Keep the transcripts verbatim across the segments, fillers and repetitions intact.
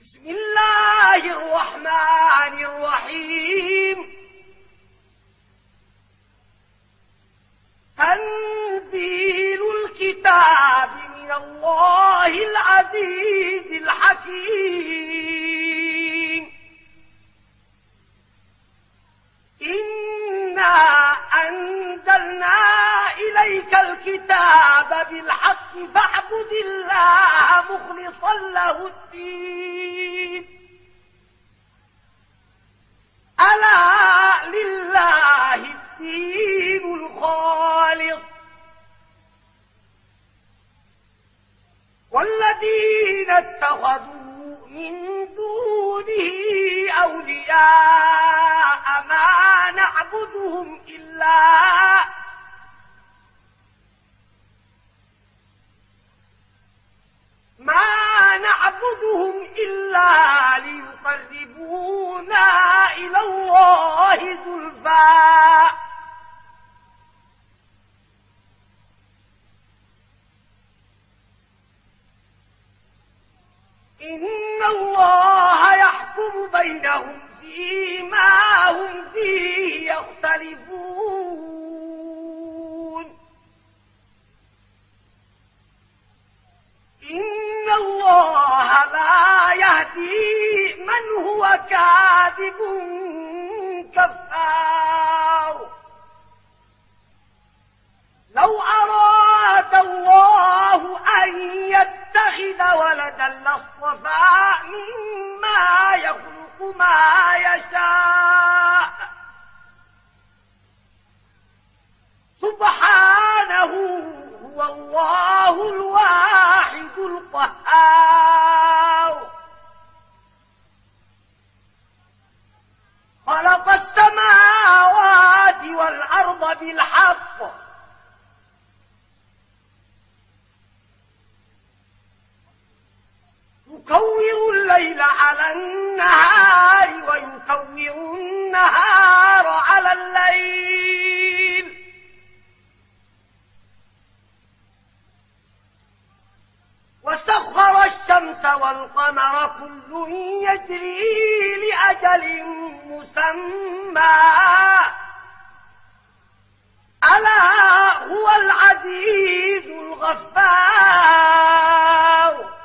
بسم الله الرحمن الرحيم. تنزيل الكتاب من الله العزيز الحكيم. إنا أنزلنا إليك الكتاب بالحق فاعبد الله مخلصا له الدين. ألا لله الدين الخالص. والذين اتخذوا من دونه أولياء ما نعبدهم إلا ما نعبدهم إلا ليقربونا إلى الله زلفى إن الله يحكم بينهم فيما هم فيه يختلفون. إن الله لا يهدي من هو كاذب كفار. لو أراد الله أن يتخذ ولدا لاصطفى مما يخلق ما يشاء سبحانه. هو الله الواحد القهار. خلق السماوات والأرض بالحق يكور الليل على النهار ويكور النهار على الليل. وسخر الشمس والقمر كل يجري لأجل مسمى. ألا هو العزيز الغفار.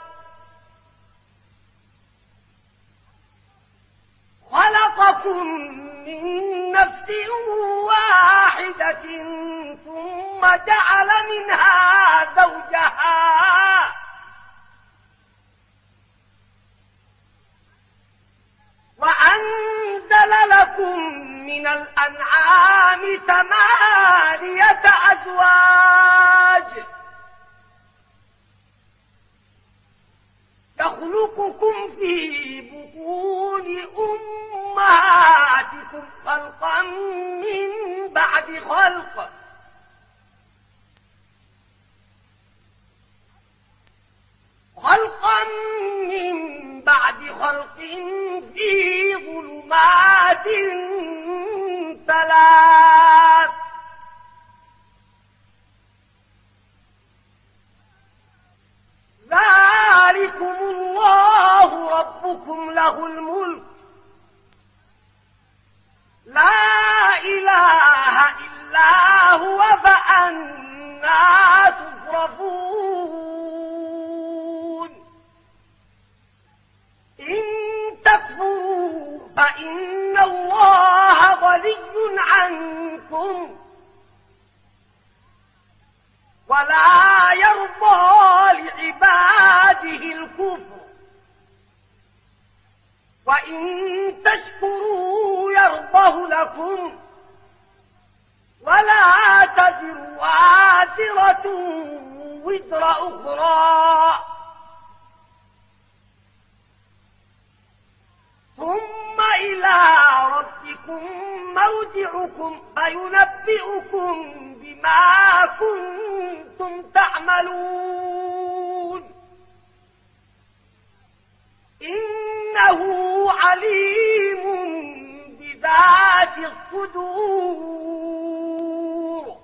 خلقكم من نفس واحدة ثم جعل منها زوجها وأنزل لكم من الأنعام ثمانية أزواج يخلقكم في بطون أمهاتكم خلقا من بعد خلق خلقا من بعد خلق في ظلمات ثلاث. ذلكم الله ربكم له الملك لا إله إلا هو فأنى تصرفون. إن تكفروا فإن الله غني عنكم ولا يرضى لعباده الكفر وإن تشكروا يرضه لكم ولا تزر وازرة وزر أخرى. ثم إلى ربكم مرجعكم فينبئكم بما كنتم تعملون. إنه عليم بذات الصدور.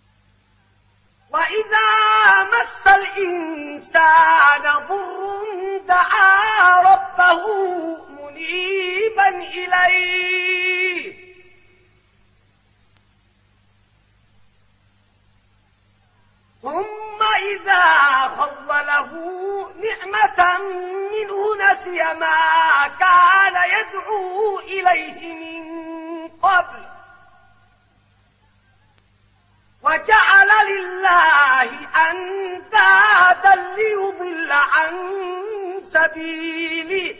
وإذا مس الإنسان ضر دعا ربه منيبا إليه ثم إذا خوله نعمة منه نسي ما كان يدعو إليه من قبل وجعل لله أندادا ليضل عن سبيله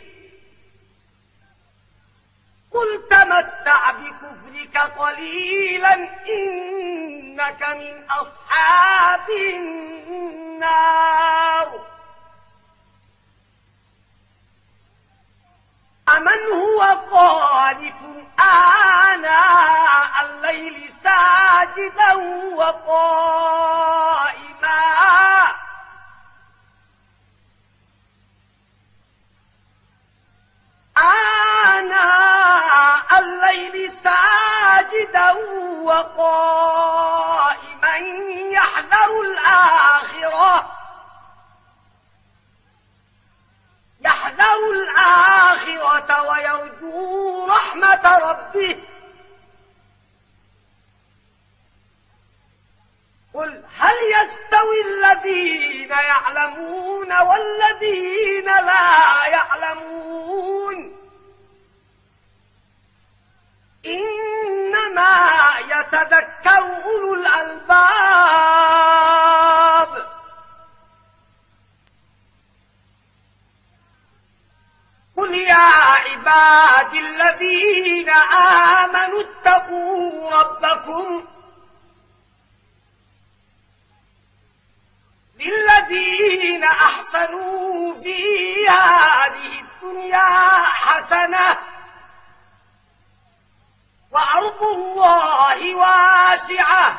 قل تمتع بكفرك قليلا إنك من أصحاب النار أمن هو قانت آناء الليل ساجدا وقائما آناء الليل ساجدا وقائما يحذر الآخرة يحذر الآخرة ويرجو رحمة ربه قل هل يستوي الذين يعلمون والذين لا يعلمون إنما يتذكر أولو الألباب قل يا عبادي الذين آمنوا اتقوا ربكم للذين أحسنوا في هذه الدنيا حسنة وأرض الله واسعة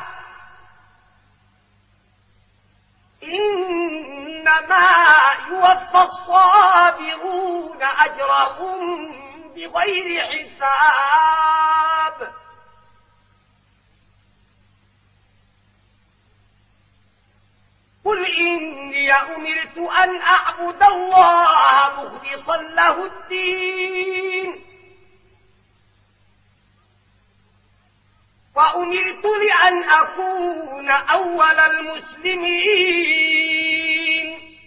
إنما يوفى الصابرون أجرهم بغير حساب قل إني أمرت أن أعبد الله مخلصا له الدين وأمرت لأن أكون أول المسلمين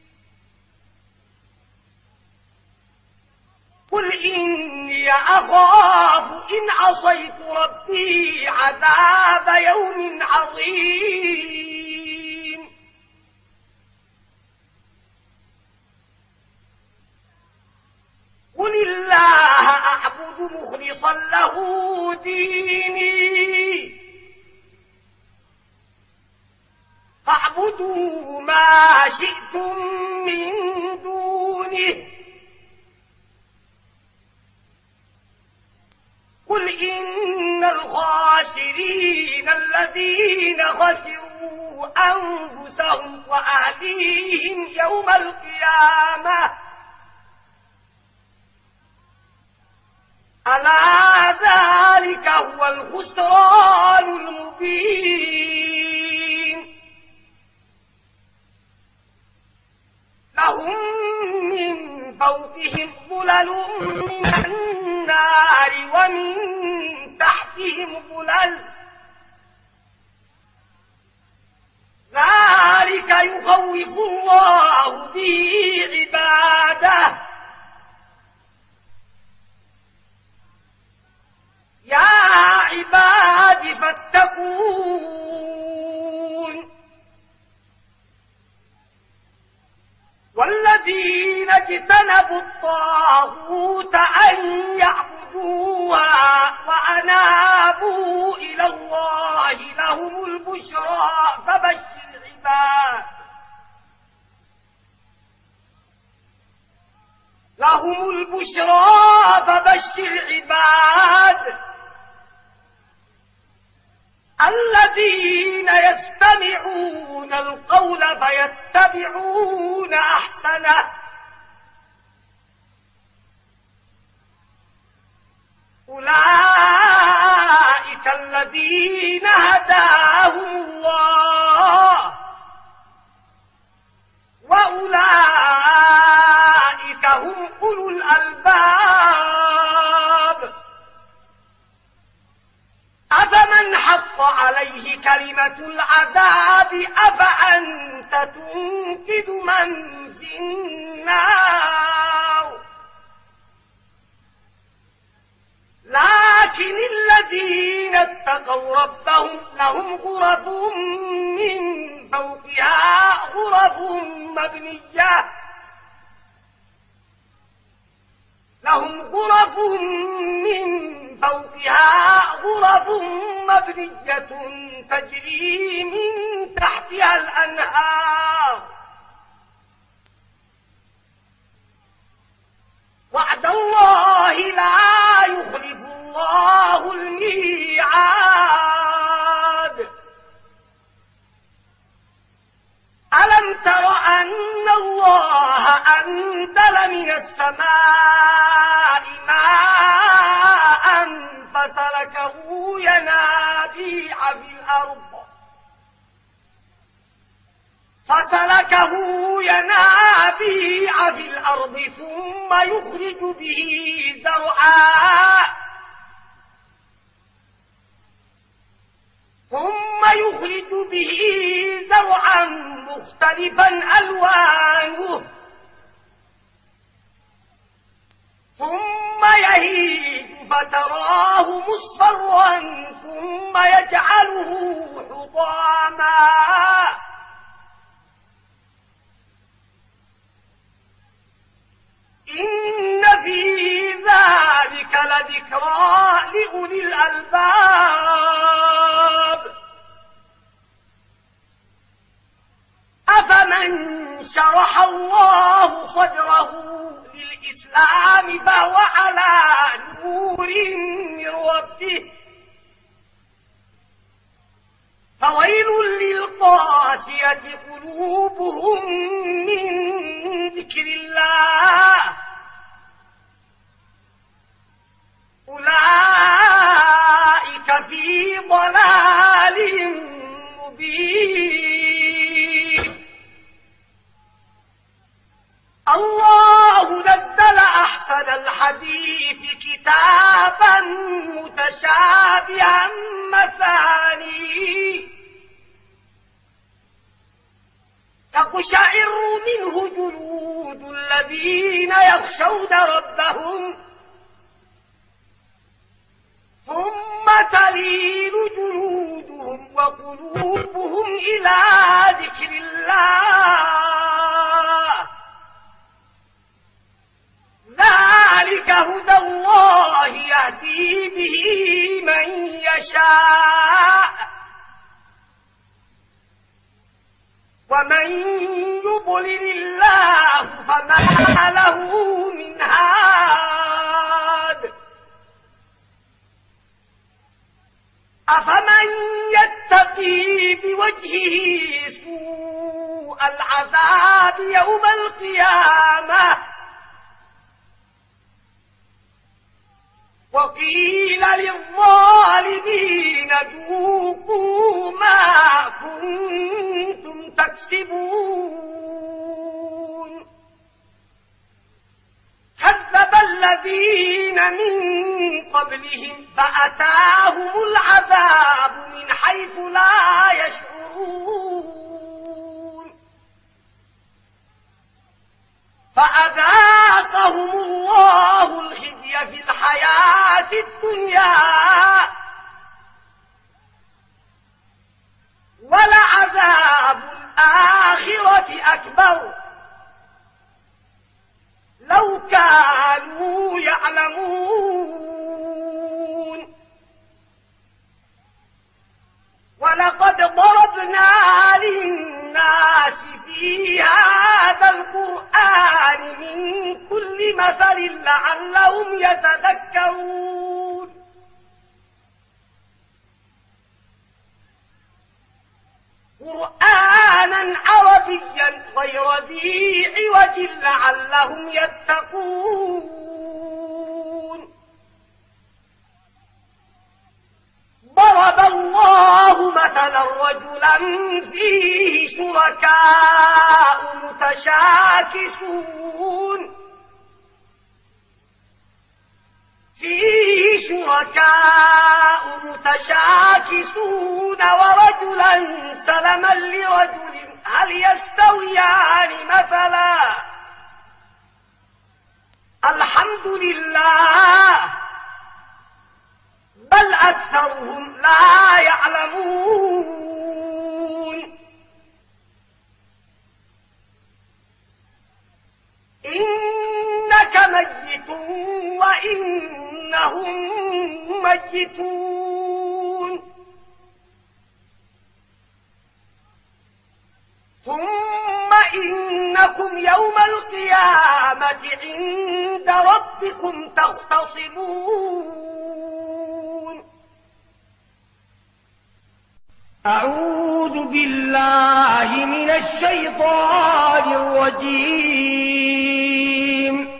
قل إني أخاف إن عصيت ربي عذاب يوم عظيم قل الله أعبد مخلصا له ديني فاعبدوا ما شئتم من دونه قل إن الخاسرين الذين خسروا أنفسهم وأهليهم يوم القيامة ألا ذلك هو الخسران المبين لهم من فوقهم ظلل من النار ومن تحتهم ظلل ذلك يخوف الله به عباده يا عباد فاتقون والذين اجتنبوا الطاغوت أن يعبدوها وأنابوا إلى الله لهم البشرى فبشر عباد لهم البشرى فبشر عباد الذين يستمعون القول فيتبعون أحسنه أولئك الذين هداهم الله وأولئك عليه كلمة العذاب أفأنت تنقذ من في النار لكن الذين اتقوا ربهم لهم غرف من فوقها غرف مبنية لهم غرف من فوقها غرف مبنية تجري من تحتها الأنهار وعد الله لا يخلف الله الميعاد ألم تر أن الله أنزل من السماء ماء فسلكه ينابيع في الأرض فسلكه ينابيع في الأرض ثم يخرج به زرعا ثم يخرج به زرعا مختلفا ألوانه ثم يهيج فتراه مصفرا ثم يجعله حطاما إن في ذلك لذكرى لأولي الألباب أفمن شرح الله صدره للإسلام فهو على نور من ربه فويل للقاسية قلوبهم من ذكر الله أولئك في ضلال مبين الله نزل أحسن الحديث كتابا متشابها مثاني تقشعر منه جلود الذين يخشون ربهم ثم تلين جلودهم وقلوبهم إلى ذكر الله ذلك هدى الله يهدي به من يشاء ومن يضلل الله فما له من هاد أفمن يتقي بوجهه سوء العذاب يوم القيامة وقيل للظالمين ذوقوا ما كنتم تكسبون كذب الذين من قبلهم فأتاهم العذاب من حيث لا يشعرون فأذاقهم الله الخزي في الحياة الدنيا ولعذاب الآخرة أكبر لو كانوا يعلمون ولقد ضربنا للناس في هذا القرآن من كل مثل لعلهم يتذكرون قرآنا عربيا غير ذي عوج لعلهم يتقون ضرب الله مثلا رجلا فيه شركاء متشاكسون فيه شركاء متشاكسون ورجلا سلما لرجل هل يستويان مثلا الحمد لله بل أكثرهم لا يعلمون إنك ميت وإنهم ميتون ثم إنكم يوم القيامة عند ربكم تختصمون أعوذ بالله من الشيطان الرجيم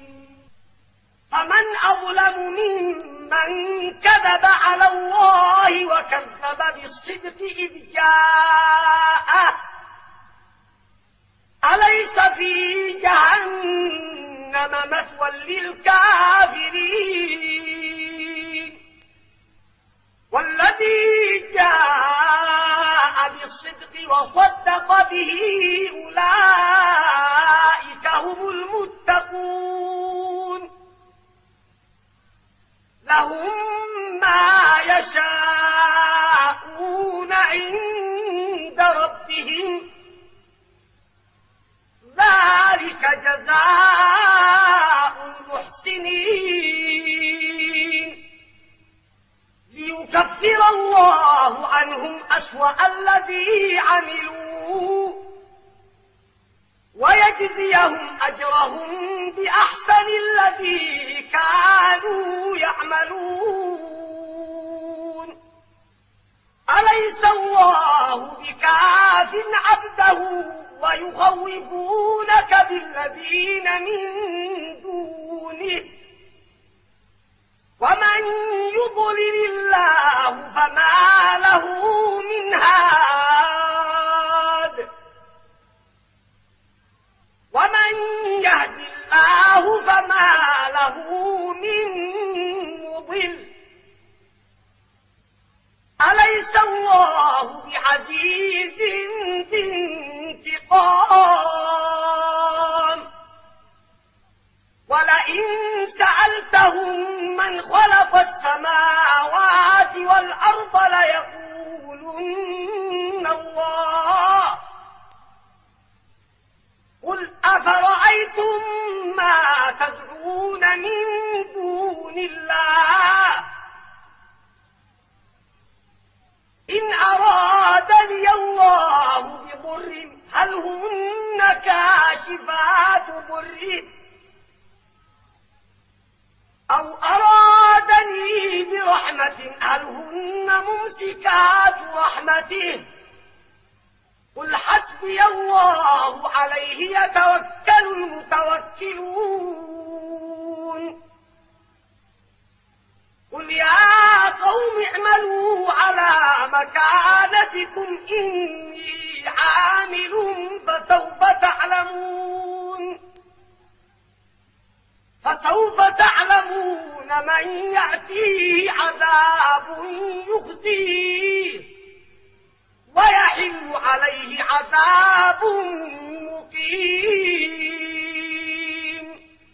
فمن أظلم ممن كذب على الله وكذب بالصدق إذ جاءه أليس في جهنم مثوى للكافرين والذي جاء بالصدق وصدق به أولئك هم المتقون لهم ما يشاءون عند ربهم ذلك جزاء المحسنين ليكفر الله عنهم أسوأ الذي عملوا ويجزيهم أجرهم بأحسن الذي كانوا يعملون أليس الله بكاف عبده ويخوفونك بالذين من دونه ومن يضلل الله فما له من هاد ومن يهد الله فما له من مضل أليس الله بعزيز ذي انتقام ولئن سألتهم من خلق السماوات والأرض ليقولن الله قل أفرأيتم ما تدعون من دون الله إن أرادني الله بضر هل هن كاشفات ضره أو أرادني برحمة هل هن ممسكات رحمته قل حسبي الله عليه يتوكل المتوكلون قل يا قوم اعملوا على مكانتكم إني عامل فسوف تعلمون فسوف تعلمون من يأتيه عذاب يخزيه ويحل عليه عذاب مقيم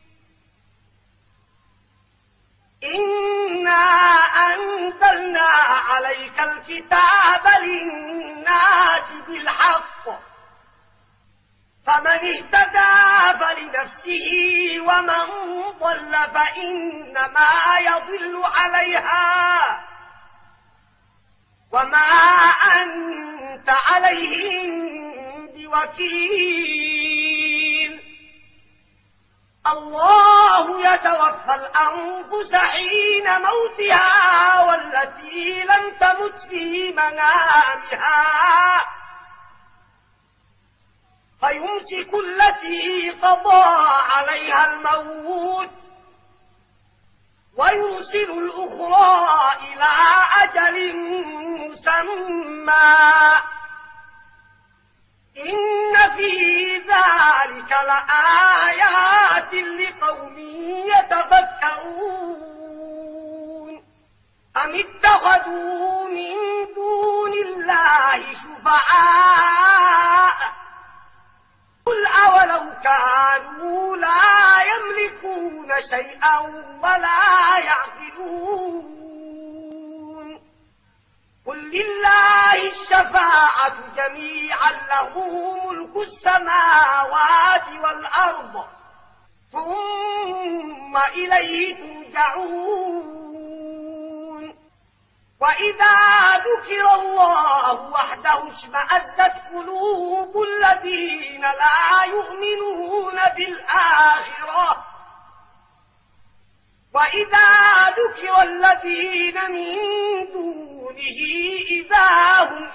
إنا أنزلنا عليك الكتاب للناس بالحق فمن اهتدى فلنفسه ومن ضل فإنما يضل عليها وما أنت عليهم بوكيل الله يتوفى الأنفس حين موتها والتي لم تمت في منامها فيمسك التي قضى عليها الموت ويرسل الأخرى إلى أجل مسمى إن في ذلك لآيات لقوم يتفكرون أم اتخذوا من دون الله شفعاء قل أولو كانوا لا يملكون شيئا ولا يعقلون قل لله الشفاعة جميعا له ملك السماوات والأرض ثم إليه ترجعون وإذا ذكر الله وحده اشمأزت قلوب الذين لا يؤمنون بالآخرة وإذا ذكر الذين من دونه إذا هم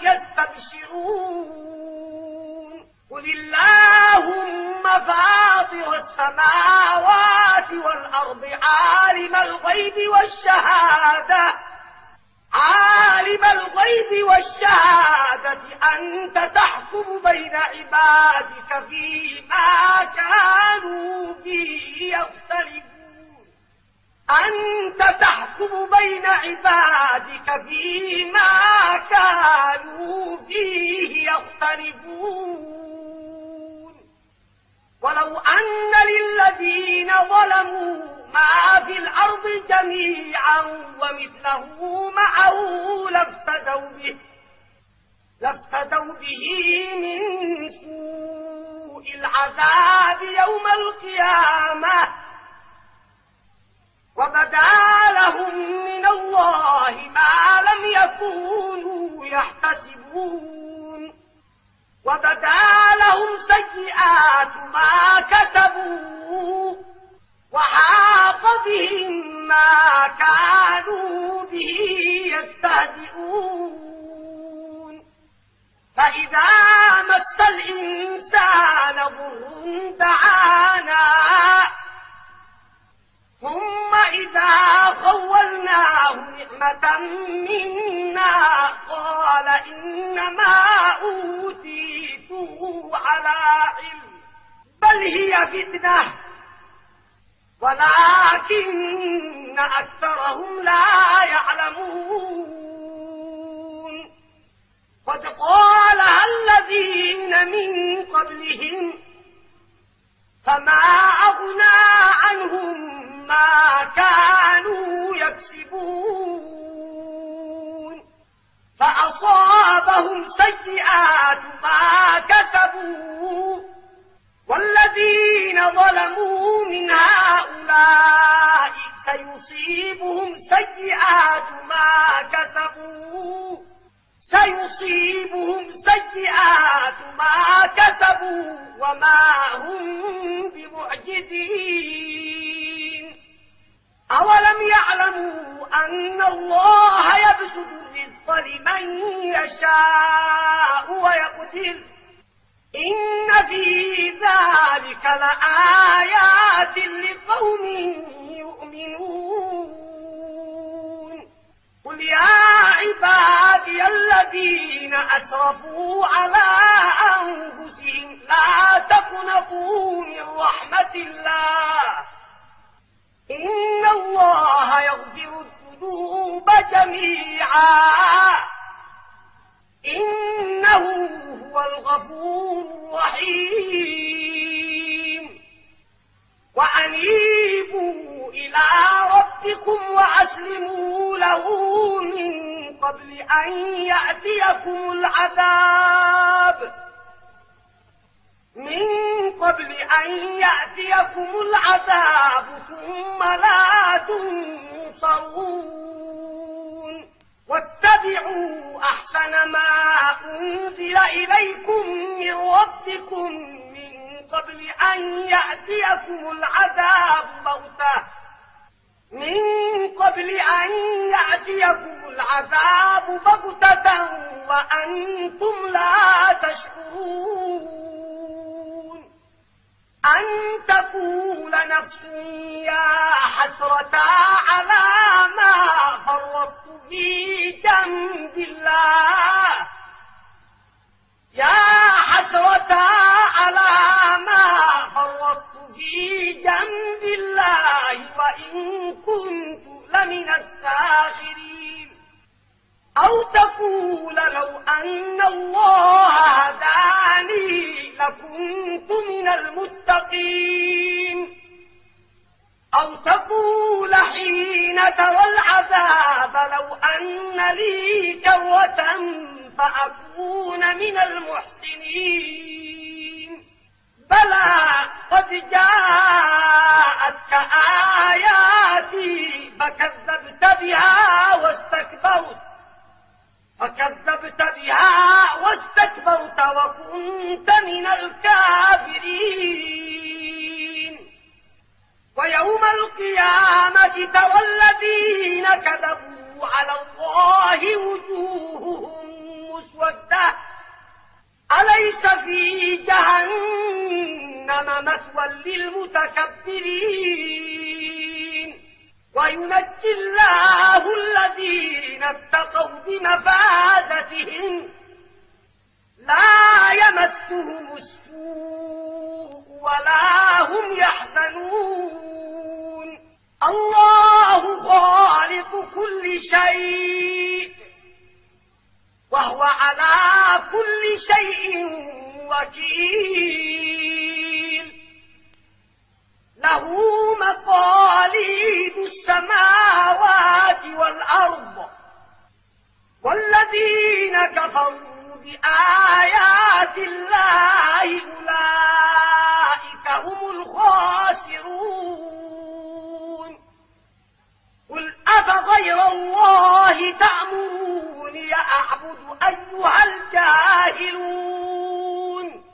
يستبشرون قل اللهم فاطر السماوات والأرض عالم الغيب والشهادة عالم الغيب والشهادة أنت تحكم بين عبادك فيما كانوا فيه يختلفون أنت تحكم بين عبادك فيما كانوا فيه يختلفون ولو أن للذين ظلموا ما في الأرض جميعا ومثله معه لافتدوا به لافتدوا به من سوء العذاب يوم القيامة وبدا لهم من الله ما لم يكونوا يحتسبون وبدا لهم سيئات ما كسبوا وحاق بهم ما كانوا به يستهزئون فإذا مس الإنسان ضر دعانا ثم إذا خولناه نعمة منا قال إنما أوتيته على علم بل هي فتنة ولكن أكثرهم لا يعلمون قد قالها الذين من قبلهم فما أغنى عنهم ما كانوا يكسبون فأصابهم سيئات ما كسبوا والذين ظلموا من هؤلاء سيصيبهم سيئات ما كسبوا سيصيبهم سيئات ما كسبوا وما هم بمعجزين أولم يعلموا أن الله يبسط الرزق لمن يشاء ويقدر إن في ذلك لآيات لقوم يؤمنون قل يا عبادي الذين أسرفوا على أنفسهم لا تقنطوا من رحمة الله إن الله يغفر الذنوب جميعا إنه هو الغفور الرحيم وأنيبوا إلى ربكم وأسلموا له من قبل أن يأتيكم العذاب من قبل أن يأتيكم العذاب ثم لا تنصرون واتبعوا أحسن ما أنزل إليكم من ربكم من قبل أن يأتيكم العذاب بغتة من قبل أن يأتيكم العذاب بغتة وأنتم لا تشعرون أن تقول نفس يا حسرة على ما فرطت في جنب الله يا حسرة على ما فرطت في جنب الله وإن كنت لمن الساخرين أو تقول لو أن الله هداني لكنت من المتقين، أو تقول حين ترى العذاب لو أن لي كرة فأكون من المحسنين. بلى قد جاءتك آياتي فكذبت بها واستكبرت فكذبت بها واستكبرت وكنت من الكافرين. ويوم القيامة ترى الذين كذبوا على الله وجوههم مسودة أليس في جهنم مثوى للمتكبرين. وينجي الله الذين اتقوا بمفازتهم لا يمسهم السوء ولا هم يحزنون. الله خالق كل شيء وهو على كل شيء وكيل. له مقاليد السماوات والأرض، والذين كفروا بآيات الله أولئك هم الخاسرون. قل أفغير الله تأمروني أعبد أيها الجاهلون.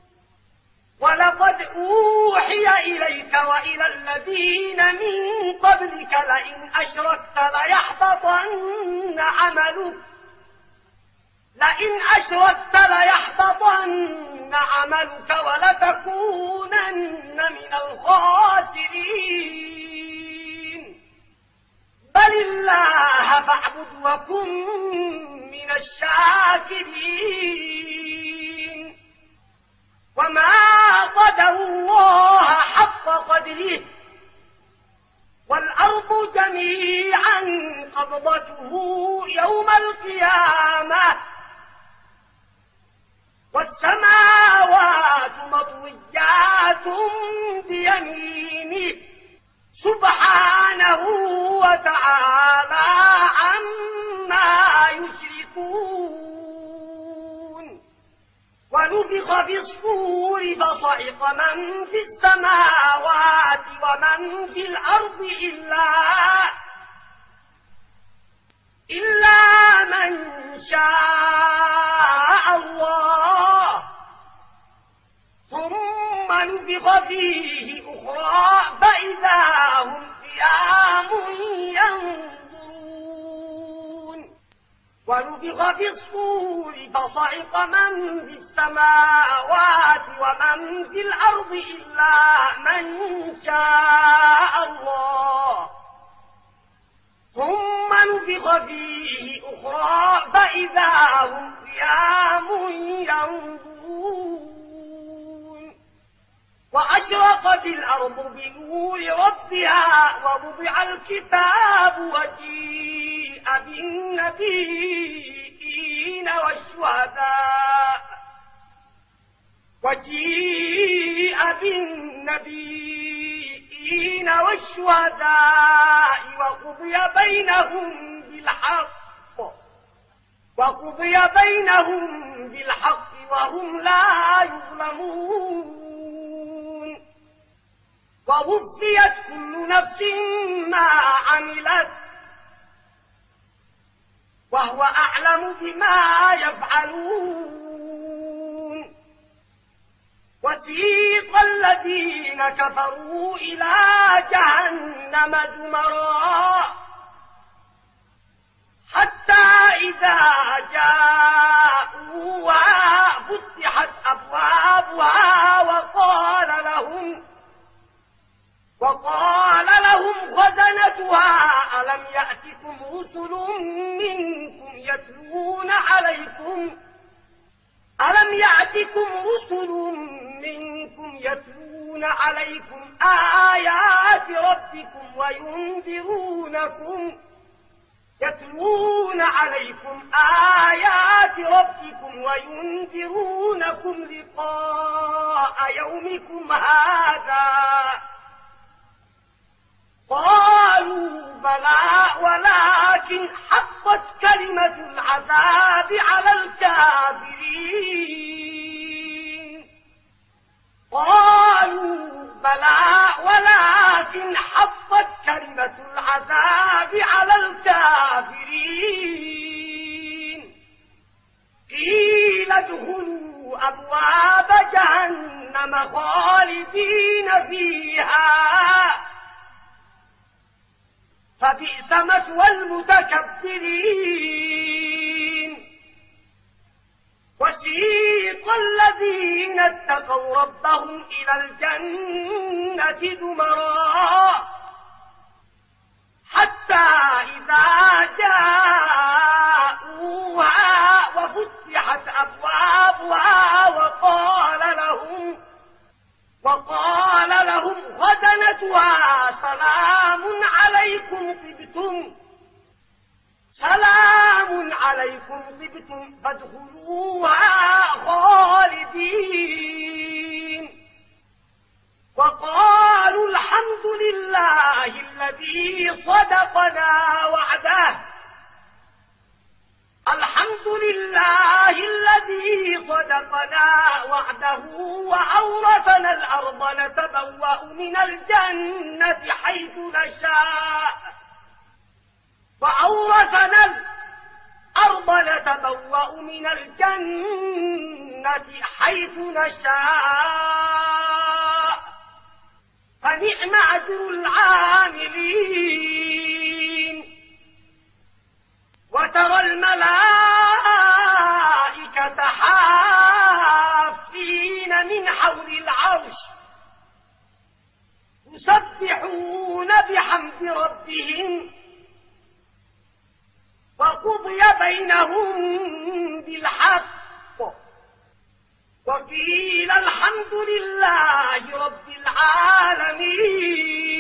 ولقد أوحي إليك وإلى الذين من قبلك لئن أشركت ليحبطن عملك لئن أشركت ليحبطن عملك ولتكونن من الخاسرين. بل الله فاعبد وكن من الشاكرين. وما قدروا الله حق قدره والأرض جميعا قبضته يوم القيامة والسماوات مطويات بيمينه سبحانه وتعالى عما يشركون. ونفخ في الصور فصعق من في السماوات ومن في الأرض إلا إلا من شاء الله، ثم نفخ فيه أخرى فإذا هم قيام ينظرون. ونفخ في الصور فصعق من في السماوات ومن في الأرض إلا من شاء الله، ثم نفخ فيه أخرى فإذا هم قيام ينظرون. وأشرقت الأرض بنور ربها ووضع الكتاب وجيء بالنبيين والشهداء وجيء بالنبيين والشهداء وقضي بينهم بالحق وقضي بينهم بالحق وهم لا يظلمون. ووفيت كل نفس ما عملت وهو أعلم بما يفعلون. وسيق الذين كفروا إلى جهنم زمرا حتى إذا جاءوها فتحت أبوابها وقال لهم وقال لهم خزنتها ألم يأتكم رسل منكم يتلون عليكم ألم يأتكم رسل منكم يتلون عليكم آيات ربكم وينذرونكم يتلون عليكم آيات ربكم وينذرونكم لقاء يومكم هذا قالوا بلى ولكن حقت كلمة العذاب على الكافرين قالوا بلى ولكن حقت كلمة العذاب على الكافرين قيل ادخلوا أبواب جهنم خالدين فيها فبئس مثوى المتكبرين وسيق الذين اتقوا ربهم إلى الجنة زمرا حتى إذا جاءوها وفتحت أبوابها وقال لهم وقال لهم خزنتها سلام عليكم طبتم سلام عليكم طبتم فادخلوها خالدين وقالوا الحمد لله الذي صدقنا وعده الحمد لله الذي صدقنا وعده وأورثنا الأرض نتبوأ من الجنة حيث نشاء وأورثنا الأرض نتبوأ من الجنة حيث نشاء فنعم أجر العاملين وترى الملائكة حافين من حول العرش يسبحون بحمد ربهم وقضي بينهم بالحق وقيل الحمد لله رب العالمين.